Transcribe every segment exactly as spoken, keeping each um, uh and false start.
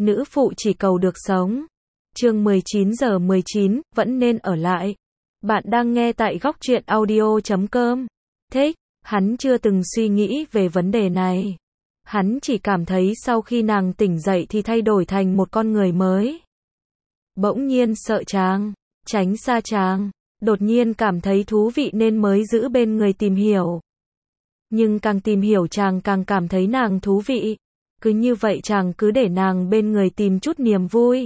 Nữ phụ chỉ cầu được sống. Chương mười chín giờ mười chín, vẫn nên ở lại. Bạn đang nghe tại góc truyện audio chấm com. Thích, hắn chưa từng suy nghĩ về vấn đề này. Hắn chỉ cảm thấy sau khi nàng tỉnh dậy thì thay đổi thành một con người mới. Bỗng nhiên sợ chàng, tránh xa chàng, đột nhiên cảm thấy thú vị nên mới giữ bên người tìm hiểu. Nhưng càng tìm hiểu chàng càng cảm thấy nàng thú vị. Cứ như vậy chàng cứ để nàng bên người tìm chút niềm vui.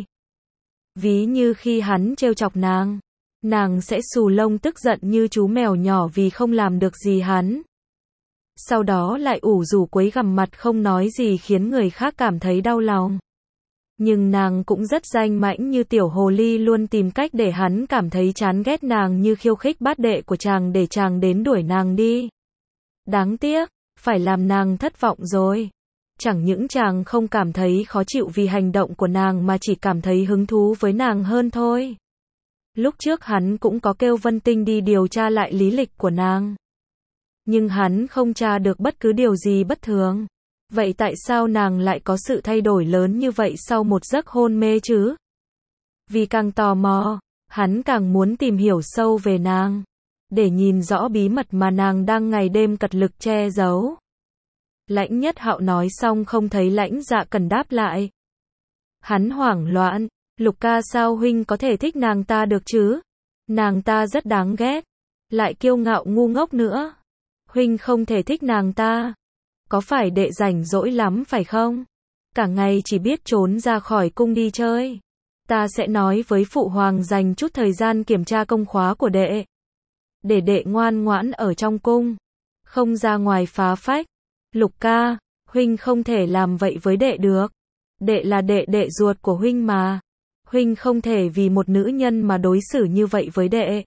Ví như khi hắn trêu chọc nàng, nàng sẽ xù lông tức giận như chú mèo nhỏ vì không làm được gì hắn. Sau đó lại ủ rủ quấy gằm mặt không nói gì khiến người khác cảm thấy đau lòng. Nhưng nàng cũng rất danh mãnh như tiểu hồ ly luôn tìm cách để hắn cảm thấy chán ghét nàng như khiêu khích bát đệ của chàng để chàng đến đuổi nàng đi. Đáng tiếc, phải làm nàng thất vọng rồi. Chẳng những chàng không cảm thấy khó chịu vì hành động của nàng mà chỉ cảm thấy hứng thú với nàng hơn thôi. Lúc trước hắn cũng có kêu Vân Tinh đi điều tra lại lý lịch của nàng. Nhưng hắn không tra được bất cứ điều gì bất thường. Vậy tại sao nàng lại có sự thay đổi lớn như vậy sau một giấc hôn mê chứ? Vì càng tò mò, hắn càng muốn tìm hiểu sâu về nàng, để nhìn rõ bí mật mà nàng đang ngày đêm cật lực che giấu. Lãnh Nhất Hạo nói xong không thấy Lãnh Dạ Cẩn đáp lại. Hắn hoảng loạn, Lục ca sao huynh có thể thích nàng ta được chứ? Nàng ta rất đáng ghét, lại kiêu ngạo ngu ngốc nữa. Huynh không thể thích nàng ta. Có phải đệ rảnh rỗi lắm phải không? Cả ngày chỉ biết trốn ra khỏi cung đi chơi. Ta sẽ nói với phụ hoàng dành chút thời gian kiểm tra công khóa của đệ. Để đệ ngoan ngoãn ở trong cung, không ra ngoài phá phách. Lục ca, huynh không thể làm vậy với đệ được. Đệ là đệ đệ ruột của huynh mà. Huynh không thể vì một nữ nhân mà đối xử như vậy với đệ.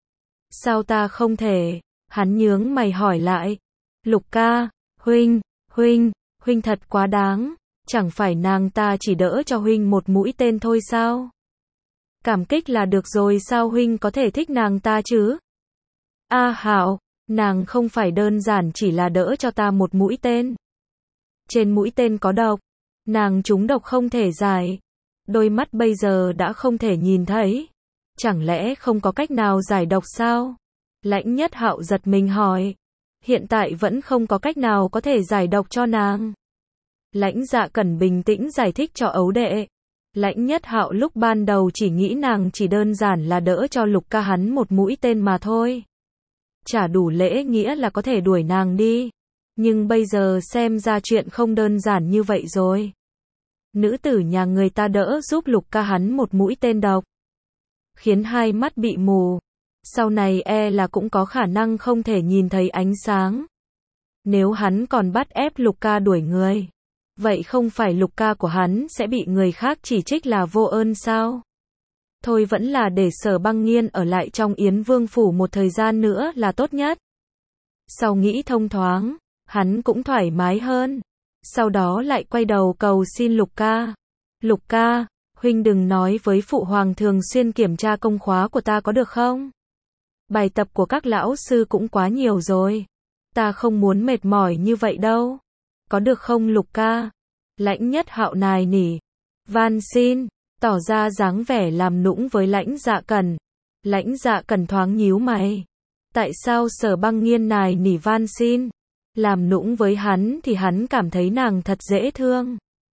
Sao ta không thể? Hắn nhướng mày hỏi lại. Lục ca, huynh, huynh, huynh thật quá đáng. Chẳng phải nàng ta chỉ đỡ cho huynh một mũi tên thôi sao? Cảm kích là được rồi sao huynh có thể thích nàng ta chứ? A Hạo, nàng không phải đơn giản chỉ là đỡ cho ta một mũi tên. Trên mũi tên có độc. Nàng trúng độc không thể giải. Đôi mắt bây giờ đã không thể nhìn thấy. Chẳng lẽ không có cách nào giải độc sao? Lãnh Nhất Hạo giật mình hỏi. Hiện tại vẫn không có cách nào có thể giải độc cho nàng. Lãnh Dạ Cẩn bình tĩnh giải thích cho ấu đệ. Lãnh Nhất Hạo lúc ban đầu chỉ nghĩ nàng chỉ đơn giản là đỡ cho Lục ca hắn một mũi tên mà thôi. Chả đủ lễ nghĩa là có thể đuổi nàng đi. Nhưng bây giờ xem ra chuyện không đơn giản như vậy rồi. Nữ tử nhà người ta đỡ giúp Lục ca hắn một mũi tên độc, khiến hai mắt bị mù. Sau này e là cũng có khả năng không thể nhìn thấy ánh sáng. Nếu hắn còn bắt ép Lục ca đuổi người, vậy không phải Lục ca của hắn sẽ bị người khác chỉ trích là vô ơn sao? Thôi vẫn là để Sở Băng Nghiên ở lại trong Yến Vương phủ một thời gian nữa là tốt nhất. Sau nghĩ thông thoáng, hắn cũng thoải mái hơn. Sau đó lại quay đầu cầu xin Lục ca. Lục ca, huynh đừng nói với phụ hoàng thường xuyên kiểm tra công khóa của ta có được không? Bài tập của các lão sư cũng quá nhiều rồi. Ta không muốn mệt mỏi như vậy đâu. Có được không Lục ca? Lãnh Nhất Hạo nài nỉ. Van xin, tỏ ra dáng vẻ làm nũng với Lãnh Dạ Cẩn. Lãnh Dạ Cẩn thoáng nhíu mày. Tại sao Sở Băng Nghiên nài nỉ van xin? Làm nũng với hắn thì hắn cảm thấy nàng thật dễ thương.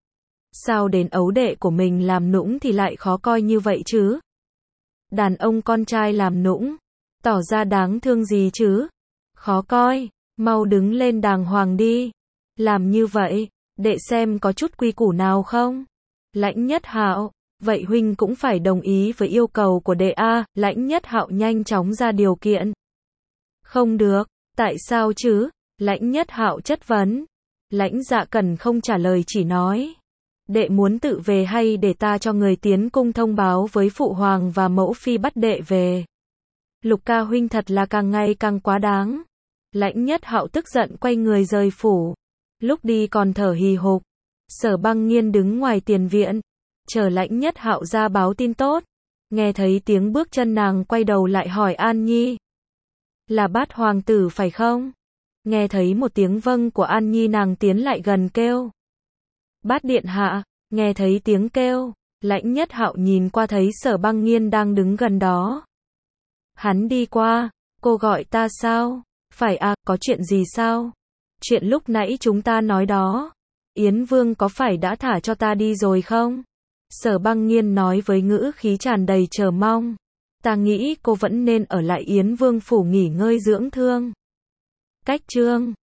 Sao đến ấu đệ của mình làm nũng thì lại khó coi như vậy chứ? Đàn ông con trai làm nũng, tỏ ra đáng thương gì chứ? Khó coi, mau đứng lên đàng hoàng đi. Làm như vậy, đệ xem có chút quy củ nào không? Lãnh Nhất Hạo, vậy huynh cũng phải đồng ý với yêu cầu của đệ a. Lãnh Nhất Hạo nhanh chóng ra điều kiện. Không được, tại sao chứ? Lãnh Nhất Hạo chất vấn. Lãnh Dạ Cẩn không trả lời chỉ nói. Đệ muốn tự về hay để ta cho người tiến cung thông báo với phụ hoàng và mẫu phi bắt đệ về? Lục ca huynh thật là càng ngày càng quá đáng. Lãnh Nhất Hạo tức giận quay người rời phủ. Lúc đi còn thở hì hục. Sở Băng Nghiên đứng ngoài tiền viện, chờ Lãnh Nhất Hạo ra báo tin tốt. Nghe thấy tiếng bước chân nàng quay đầu lại hỏi An Nhi. Là Bát hoàng tử phải không? Nghe thấy một tiếng vâng của An Nhi nàng tiến lại gần kêu. Bát điện hạ, Nghe thấy tiếng kêu, Lãnh Nhất Hạo nhìn qua thấy Sở Băng Nghiên đang đứng gần đó. Hắn đi qua, cô gọi ta sao? Phải à, có chuyện gì sao? Chuyện lúc nãy chúng ta nói đó. Yến Vương có phải đã thả cho ta đi rồi không? Sở Băng Nghiên nói với ngữ khí tràn đầy chờ mong. Ta nghĩ cô vẫn nên ở lại Yến Vương phủ nghỉ ngơi dưỡng thương. Cách chương